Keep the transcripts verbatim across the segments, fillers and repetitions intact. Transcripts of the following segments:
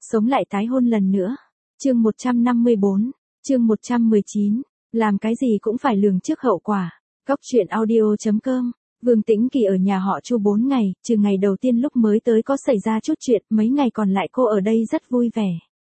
Sống lại tái hôn lần nữa. Chương một trăm năm mươi bốn, chương một trăm mười chín, làm cái gì cũng phải lường trước hậu quả. Góc truyện audio chấm com. Vương Tĩnh Kỳ ở nhà họ Chu bốn ngày, trừ ngày đầu tiên lúc mới tới có xảy ra chút chuyện, mấy ngày còn lại cô ở đây rất vui vẻ.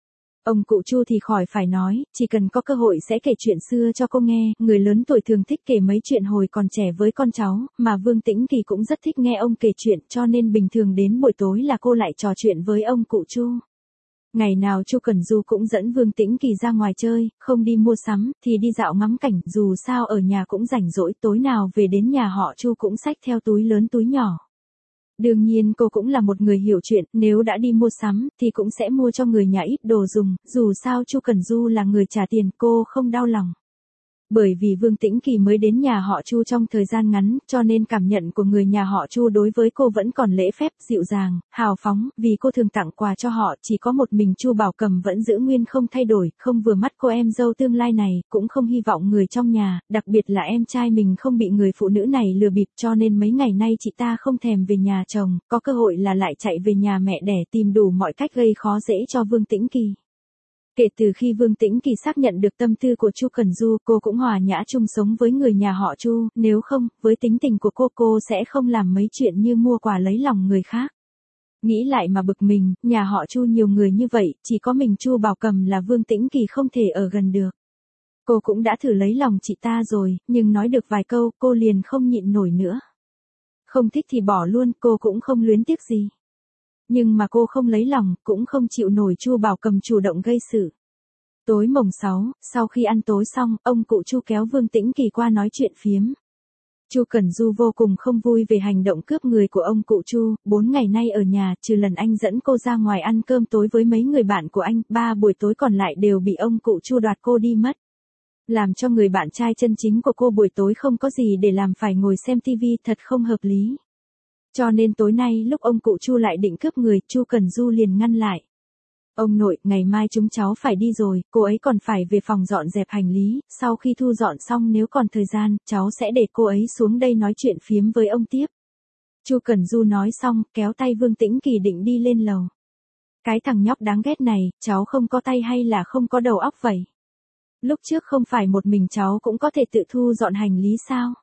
Ông cụ Chu thì khỏi phải nói, chỉ cần có cơ hội sẽ kể chuyện xưa cho cô nghe, người lớn tuổi thường thích kể mấy chuyện hồi còn trẻ với con cháu, mà Vương Tĩnh Kỳ cũng rất thích nghe ông kể chuyện, cho nên bình thường đến buổi tối là cô lại trò chuyện với ông cụ Chu. Ngày nào Chu Cẩn Du cũng dẫn Vương Tĩnh Kỳ ra ngoài chơi, không đi mua sắm, thì đi dạo ngắm cảnh, dù sao ở nhà cũng rảnh rỗi, tối nào về đến nhà họ Chu cũng xách theo túi lớn túi nhỏ. Đương nhiên cô cũng là một người hiểu chuyện, nếu đã đi mua sắm, thì cũng sẽ mua cho người nhà ít đồ dùng, dù sao Chu Cẩn Du là người trả tiền, cô không đau lòng. Bởi vì Vương Tĩnh Kỳ mới đến nhà họ Chu trong thời gian ngắn, cho nên cảm nhận của người nhà họ Chu đối với cô vẫn còn lễ phép, dịu dàng, hào phóng, vì cô thường tặng quà cho họ, chỉ có một mình Chu Bảo Cầm vẫn giữ nguyên không thay đổi, không vừa mắt cô em dâu tương lai này, cũng không hy vọng người trong nhà, đặc biệt là em trai mình không bị người phụ nữ này lừa bịp, cho nên mấy ngày nay chị ta không thèm về nhà chồng, có cơ hội là lại chạy về nhà mẹ đẻ tìm đủ mọi cách gây khó dễ cho Vương Tĩnh Kỳ. Kể từ khi Vương Tĩnh Kỳ xác nhận được tâm tư của Chu Cẩn Du, cô cũng hòa nhã chung sống với người nhà họ Chu, nếu không, với tính tình của cô cô sẽ không làm mấy chuyện như mua quà lấy lòng người khác. Nghĩ lại mà bực mình, nhà họ Chu nhiều người như vậy, chỉ có mình Chu Bảo Cầm là Vương Tĩnh Kỳ không thể ở gần được. Cô cũng đã thử lấy lòng chị ta rồi, nhưng nói được vài câu, cô liền không nhịn nổi nữa. Không thích thì bỏ luôn, cô cũng không luyến tiếc gì. Nhưng mà cô không lấy lòng, cũng không chịu nổi Chu Bảo Cầm chủ động gây sự. Tối mồng sáu, sau khi ăn tối xong, ông cụ Chu kéo Vương Tĩnh Kỳ qua nói chuyện phiếm. Chu Cẩn Du vô cùng không vui về hành động cướp người của ông cụ Chu, bốn ngày nay ở nhà, trừ lần anh dẫn cô ra ngoài ăn cơm tối với mấy người bạn của anh, ba buổi tối còn lại đều bị ông cụ Chu đoạt cô đi mất. Làm cho người bạn trai chân chính của cô buổi tối không có gì để làm phải ngồi xem tivi, thật không hợp lý. Cho nên tối nay lúc ông cụ Chu lại định cướp người, Chu Cẩn Du liền ngăn lại. Ông nội, ngày mai chúng cháu phải đi rồi, cô ấy còn phải về phòng dọn dẹp hành lý, sau khi thu dọn xong nếu còn thời gian, cháu sẽ để cô ấy xuống đây nói chuyện phiếm với ông tiếp. Chu Cẩn Du nói xong, kéo tay Vương Tĩnh Kỳ định đi lên lầu. Cái thằng nhóc đáng ghét này, cháu không có tay hay là không có đầu óc vậy? Lúc trước không phải một mình cháu cũng có thể tự thu dọn hành lý sao?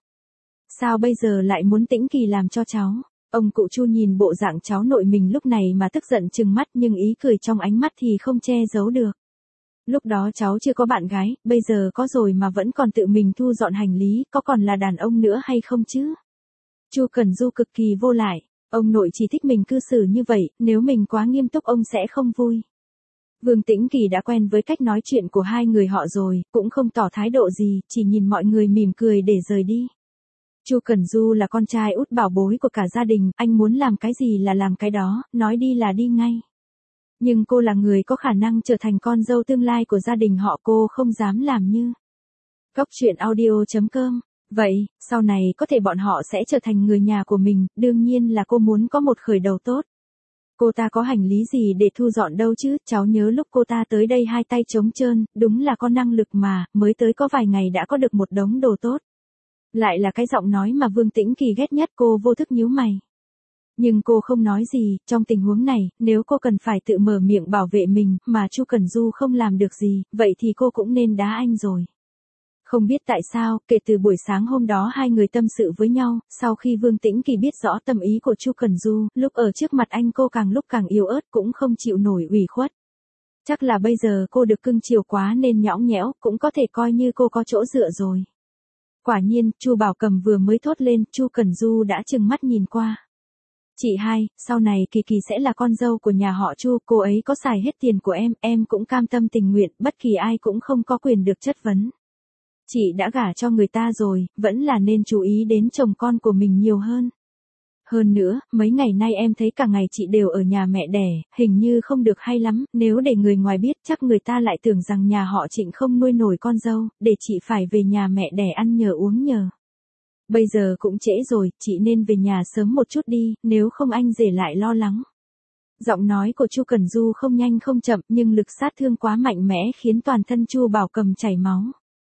Sao bây giờ lại muốn Tĩnh Kỳ làm cho cháu? Ông cụ Chu nhìn bộ dạng cháu nội mình lúc này mà tức giận trừng mắt, nhưng ý cười trong ánh mắt thì không che giấu được. Lúc đó cháu chưa có bạn gái, bây giờ có rồi mà vẫn còn tự mình thu dọn hành lý, có còn là đàn ông nữa hay không chứ? Chu Cẩn Du cực kỳ vô lại, ông nội chỉ thích mình cư xử như vậy, nếu mình quá nghiêm túc ông sẽ không vui. Vương Tĩnh Kỳ đã quen với cách nói chuyện của hai người họ rồi, cũng không tỏ thái độ gì, chỉ nhìn mọi người mỉm cười để rời đi. Chu Cẩn Du là con trai út bảo bối của cả gia đình, anh muốn làm cái gì là làm cái đó, nói đi là đi ngay. Nhưng cô là người có khả năng trở thành con dâu tương lai của gia đình họ, cô không dám làm như. Góc truyện audio chấm com. Vậy, sau này có thể bọn họ sẽ trở thành người nhà của mình, đương nhiên là cô muốn có một khởi đầu tốt. Cô ta có hành lý gì để thu dọn đâu chứ, cháu nhớ lúc cô ta tới đây hai tay trống trơn, đúng là có năng lực mà, mới tới có vài ngày đã có được một đống đồ tốt. Lại là cái giọng nói mà Vương Tĩnh Kỳ ghét nhất, cô vô thức nhíu mày. Nhưng cô không nói gì, trong tình huống này, nếu cô cần phải tự mở miệng bảo vệ mình, mà Chu Cẩn Du không làm được gì, vậy thì cô cũng nên đá anh rồi. Không biết tại sao, kể từ buổi sáng hôm đó hai người tâm sự với nhau, sau khi Vương Tĩnh Kỳ biết rõ tâm ý của Chu Cẩn Du, lúc ở trước mặt anh cô càng lúc càng yếu ớt, cũng không chịu nổi ủy khuất. Chắc là bây giờ cô được cưng chiều quá nên nhõng nhẽo, cũng có thể coi như cô có chỗ dựa rồi. Quả nhiên, Chu Bảo Cầm vừa mới thốt lên, Chu Cẩn Du đã trừng mắt nhìn qua. Chị hai, sau này Kỳ Kỳ sẽ là con dâu của nhà họ Chu, cô ấy có xài hết tiền của em, em cũng cam tâm tình nguyện, bất kỳ ai cũng không có quyền được chất vấn. Chị đã gả cho người ta rồi, vẫn là nên chú ý đến chồng con của mình nhiều hơn. Hơn nữa, mấy ngày nay em thấy cả ngày chị đều ở nhà mẹ đẻ, hình như không được hay lắm, nếu để người ngoài biết chắc người ta lại tưởng rằng nhà họ Trịnh không nuôi nổi con dâu, để chị phải về nhà mẹ đẻ ăn nhờ uống nhờ. Bây giờ cũng trễ rồi, chị nên về nhà sớm một chút đi, nếu không anh rể lại lo lắng. Giọng nói của Chu Cẩn Du không nhanh không chậm, nhưng lực sát thương quá mạnh mẽ khiến toàn thân Chu Bảo Cầm chảy máu.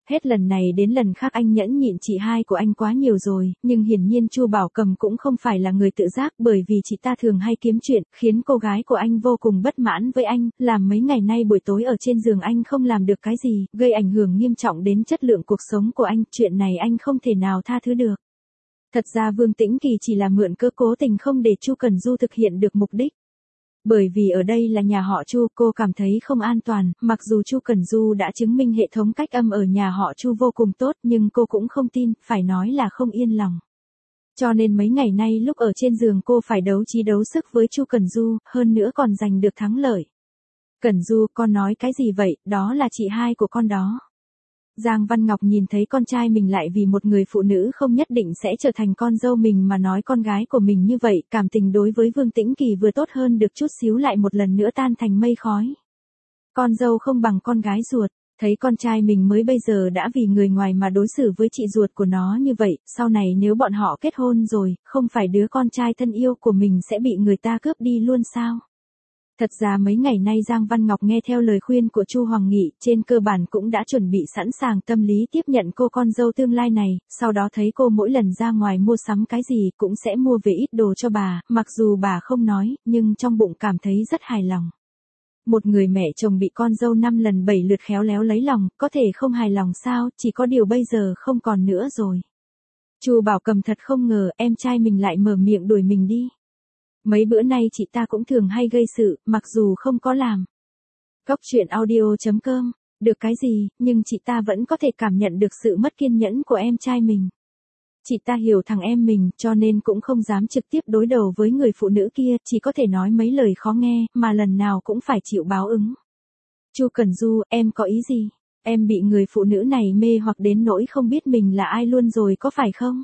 Hết lần này đến lần khác anh nhẫn nhịn chị hai của anh quá nhiều rồi, nhưng hiển nhiên Chu Bảo Cầm cũng không phải là người tự giác, bởi vì chị ta thường hay kiếm chuyện, khiến cô gái của anh vô cùng bất mãn với anh, làm mấy ngày nay buổi tối ở trên giường anh không làm được cái gì, gây ảnh hưởng nghiêm trọng đến chất lượng cuộc sống của anh, chuyện này anh không thể nào tha thứ được. Thật ra Vương Tĩnh Kỳ chỉ là mượn cớ cố tình không để Chu Cần Du thực hiện được mục đích. Bởi vì ở đây là nhà họ Chu, cô cảm thấy không an toàn, mặc dù Chu Cần Du đã chứng minh hệ thống cách âm ở nhà họ Chu vô cùng tốt, nhưng cô cũng không tin, phải nói là không yên lòng. Cho nên mấy ngày nay lúc ở trên giường cô phải đấu trí đấu sức với Chu Cần Du, hơn nữa còn giành được thắng lợi. Cần Du, con nói cái gì vậy, đó là chị hai của con đó. Giang Văn Ngọc nhìn thấy con trai mình lại vì một người phụ nữ không nhất định sẽ trở thành con dâu mình mà nói con gái của mình như vậy, cảm tình đối với Vương Tĩnh Kỳ vừa tốt hơn được chút xíu lại một lần nữa tan thành mây khói. Con dâu không bằng con gái ruột, thấy con trai mình mới bây giờ đã vì người ngoài mà đối xử với chị ruột của nó như vậy, sau này nếu bọn họ kết hôn rồi, không phải đứa con trai thân yêu của mình sẽ bị người ta cướp đi luôn sao? Thật ra mấy ngày nay Giang Văn Ngọc nghe theo lời khuyên của Chu Hoàng Nghị, trên cơ bản cũng đã chuẩn bị sẵn sàng tâm lý tiếp nhận cô con dâu tương lai này, sau đó thấy cô mỗi lần ra ngoài mua sắm cái gì cũng sẽ mua về ít đồ cho bà, mặc dù bà không nói, nhưng trong bụng cảm thấy rất hài lòng. Một người mẹ chồng bị con dâu năm lần bảy lượt khéo léo lấy lòng, có thể không hài lòng sao, chỉ có điều bây giờ không còn nữa rồi. Chu Bảo Cầm thật không ngờ em trai mình lại mở miệng đuổi mình đi. Mấy bữa nay chị ta cũng thường hay gây sự, mặc dù không có làm. Góc truyện audio chấm com, được cái gì, nhưng chị ta vẫn có thể cảm nhận được sự mất kiên nhẫn của em trai mình. Chị ta hiểu thằng em mình, cho nên cũng không dám trực tiếp đối đầu với người phụ nữ kia, chỉ có thể nói mấy lời khó nghe, mà lần nào cũng phải chịu báo ứng. Chu Cần Du, em có ý gì? Em bị người phụ nữ này mê hoặc đến nỗi không biết mình là ai luôn rồi có phải không?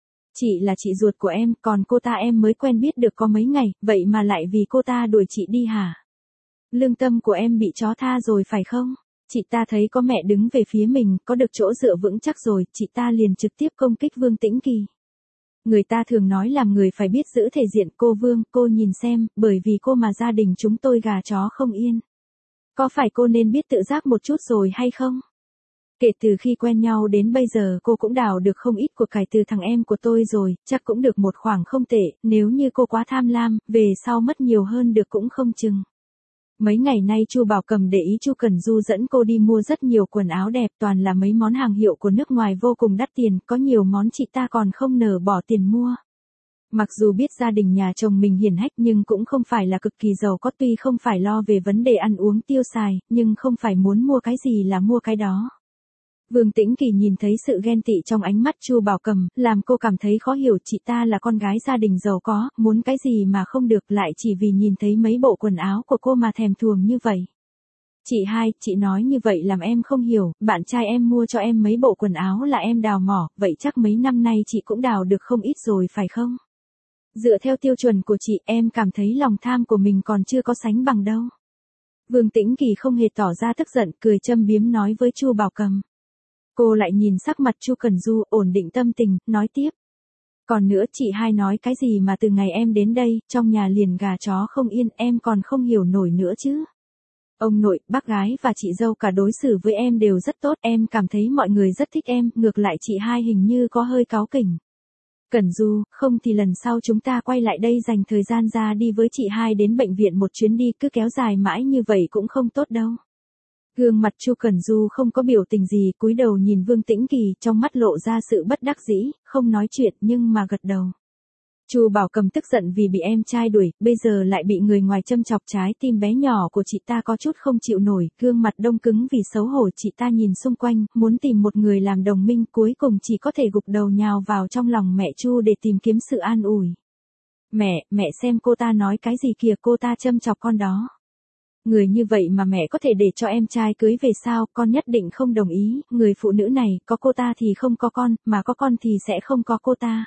Chị là chị ruột của em, còn cô ta em mới quen biết được có mấy ngày, vậy mà lại vì cô ta đuổi chị đi hả? Lương tâm của em bị chó tha rồi phải không? Chị ta thấy có mẹ đứng về phía mình, có được chỗ dựa vững chắc rồi, chị ta liền trực tiếp công kích Vương Tĩnh Kỳ. Người ta thường nói làm người phải biết giữ thể diện, cô Vương, cô nhìn xem, bởi vì cô mà gia đình chúng tôi gà chó không yên. Có phải cô nên biết tự giác một chút rồi hay không? Kể từ khi quen nhau đến bây giờ cô cũng đào được không ít của cải từ thằng em của tôi rồi, chắc cũng được một khoảng không tệ, nếu như cô quá tham lam, về sau mất nhiều hơn được cũng không chừng. Mấy ngày nay Chu Bảo Cầm để ý Chu Cần Du dẫn cô đi mua rất nhiều quần áo đẹp, toàn là mấy món hàng hiệu của nước ngoài vô cùng đắt tiền, có nhiều món chị ta còn không nỡ bỏ tiền mua. Mặc dù biết gia đình nhà chồng mình hiển hách nhưng cũng không phải là cực kỳ giàu có, tuy không phải lo về vấn đề ăn uống tiêu xài, nhưng không phải muốn mua cái gì là mua cái đó. Vương Tĩnh Kỳ nhìn thấy sự ghen tị trong ánh mắt Chu Bảo Cầm, làm cô cảm thấy khó hiểu, chị ta là con gái gia đình giàu có, muốn cái gì mà không được, lại chỉ vì nhìn thấy mấy bộ quần áo của cô mà thèm thuồng như vậy. Chị hai, chị nói như vậy làm em không hiểu, bạn trai em mua cho em mấy bộ quần áo là em đào mỏ, vậy chắc mấy năm nay chị cũng đào được không ít rồi phải không? Dựa theo tiêu chuẩn của chị, em cảm thấy lòng tham của mình còn chưa có sánh bằng đâu. Vương Tĩnh Kỳ không hề tỏ ra tức giận, cười châm biếm nói với Chu Bảo Cầm. Cô lại nhìn sắc mặt Chu Cần Du, ổn định tâm tình, nói tiếp. Còn nữa chị hai nói cái gì mà từ ngày em đến đây, trong nhà liền gà chó không yên, em còn không hiểu nổi nữa chứ. Ông nội, bác gái và chị dâu cả đối xử với em đều rất tốt, em cảm thấy mọi người rất thích em, ngược lại chị hai hình như có hơi cáu kỉnh. Cần Du, không thì lần sau chúng ta quay lại đây dành thời gian ra đi với chị hai đến bệnh viện một chuyến đi, cứ kéo dài mãi như vậy cũng không tốt đâu. Gương mặt Chu Cần Du không có biểu tình gì, cúi đầu nhìn Vương Tĩnh Kỳ, trong mắt lộ ra sự bất đắc dĩ, không nói chuyện nhưng mà gật đầu. Chu Bảo Cầm tức giận vì bị em trai đuổi, bây giờ lại bị người ngoài châm chọc, trái tim bé nhỏ của chị ta có chút không chịu nổi, gương mặt đông cứng vì xấu hổ, chị ta nhìn xung quanh, muốn tìm một người làm đồng minh, cuối cùng chỉ có thể gục đầu nhào vào trong lòng mẹ Chu để tìm kiếm sự an ủi. Mẹ, mẹ xem cô ta nói cái gì kìa, cô ta châm chọc con đó. Người như vậy mà mẹ có thể để cho em trai cưới về sao, con nhất định không đồng ý, người phụ nữ này, có cô ta thì không có con, mà có con thì sẽ không có cô ta.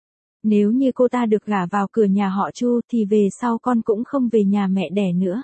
Nếu như cô ta được gả vào cửa nhà họ Chu thì về sau con cũng không về nhà mẹ đẻ nữa.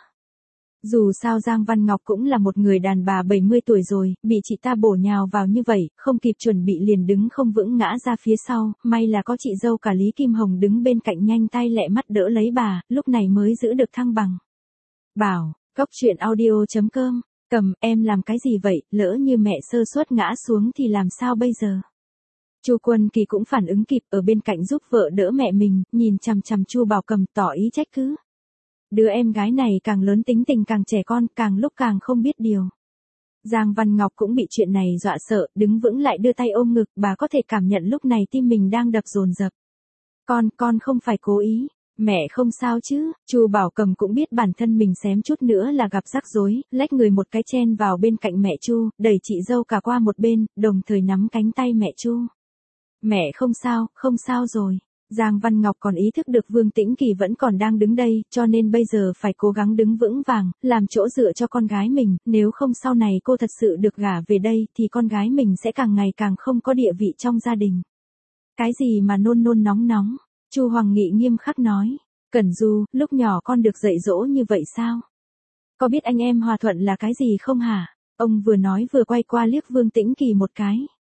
Dù sao Giang Văn Ngọc cũng là một người đàn bà bảy mươi tuổi rồi, bị chị ta bổ nhào vào như vậy, không kịp chuẩn bị liền đứng không vững ngã ra phía sau, may là có chị dâu cả Lý Kim Hồng đứng bên cạnh nhanh tay lẹ mắt đỡ lấy bà, lúc này mới giữ được thăng bằng. Bảo, góc truyện audio chấm com Cầm, em làm cái gì vậy, lỡ như mẹ sơ suất ngã xuống thì làm sao bây giờ? Chu Quân Kỳ cũng phản ứng kịp ở bên cạnh giúp vợ đỡ mẹ mình, nhìn chằm chằm Chu Bảo Cầm tỏ ý trách cứ. Đứa em gái này càng lớn tính tình càng trẻ con, càng lúc càng không biết điều. Giang Văn Ngọc cũng bị chuyện này dọa sợ, đứng vững lại đưa tay ôm ngực, bà có thể cảm nhận lúc này tim mình đang đập dồn dập. Con, con không phải cố ý. Mẹ không sao chứ? Chu Bảo Cầm cũng biết bản thân mình xém chút nữa là gặp rắc rối, lách người một cái chen vào bên cạnh mẹ Chu, đẩy chị dâu cả qua một bên, đồng thời nắm cánh tay mẹ Chu. Mẹ không sao, không sao rồi. Giang Văn Ngọc còn ý thức được Vương Tĩnh Kỳ vẫn còn đang đứng đây, cho nên bây giờ phải cố gắng đứng vững vàng, làm chỗ dựa cho con gái mình, nếu không sau này cô thật sự được gả về đây thì con gái mình sẽ càng ngày càng không có địa vị trong gia đình. Cái gì mà nôn nôn nóng nóng? Chu Hoàng Nghị nghiêm khắc nói. Cẩn Du, lúc nhỏ con được dạy dỗ như vậy sao? Có biết anh em hòa thuận là cái gì không hả? Ông vừa nói vừa quay qua liếc Vương Tĩnh Kỳ một cái.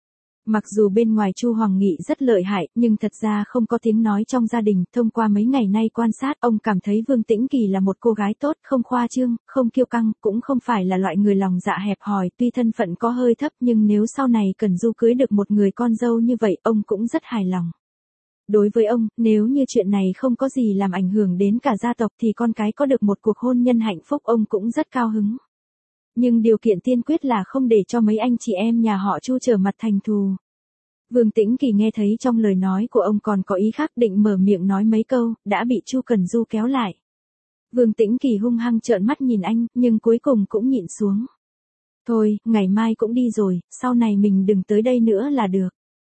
Mặc dù bên ngoài Chu Hoàng Nghị rất lợi hại, nhưng thật ra không có tiếng nói trong gia đình, thông qua mấy ngày nay quan sát, ông cảm thấy Vương Tĩnh Kỳ là một cô gái tốt, không khoa trương, không kiêu căng, cũng không phải là loại người lòng dạ hẹp hòi, tuy thân phận có hơi thấp nhưng nếu sau này Cẩn Du cưới được một người con dâu như vậy, ông cũng rất hài lòng. Đối với ông, nếu như chuyện này không có gì làm ảnh hưởng đến cả gia tộc thì con cái có được một cuộc hôn nhân hạnh phúc ông cũng rất cao hứng. Nhưng điều kiện tiên quyết là không để cho mấy anh chị em nhà họ Chu trở mặt thành thù. Vương Tĩnh Kỳ nghe thấy trong lời nói của ông còn có ý khác, định mở miệng nói mấy câu, đã bị Chu Cẩn Du kéo lại. Vương Tĩnh Kỳ hung hăng trợn mắt nhìn anh, nhưng cuối cùng cũng nhịn xuống. Thôi, ngày mai cũng đi rồi, sau này mình đừng tới đây nữa là được.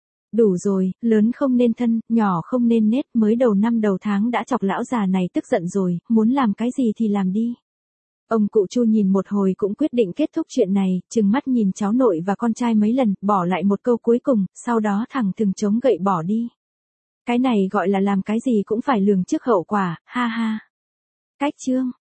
Đủ rồi, lớn không nên thân, nhỏ không nên nết, mới đầu năm đầu tháng đã chọc lão già này tức giận rồi, muốn làm cái gì thì làm đi. Ông cụ Chu nhìn một hồi cũng quyết định kết thúc chuyện này, trừng mắt nhìn cháu nội và con trai mấy lần, bỏ lại một câu cuối cùng, sau đó thẳng thừng chống gậy bỏ đi. Cái này gọi là làm cái gì cũng phải lường trước hậu quả, ha ha. Cách chương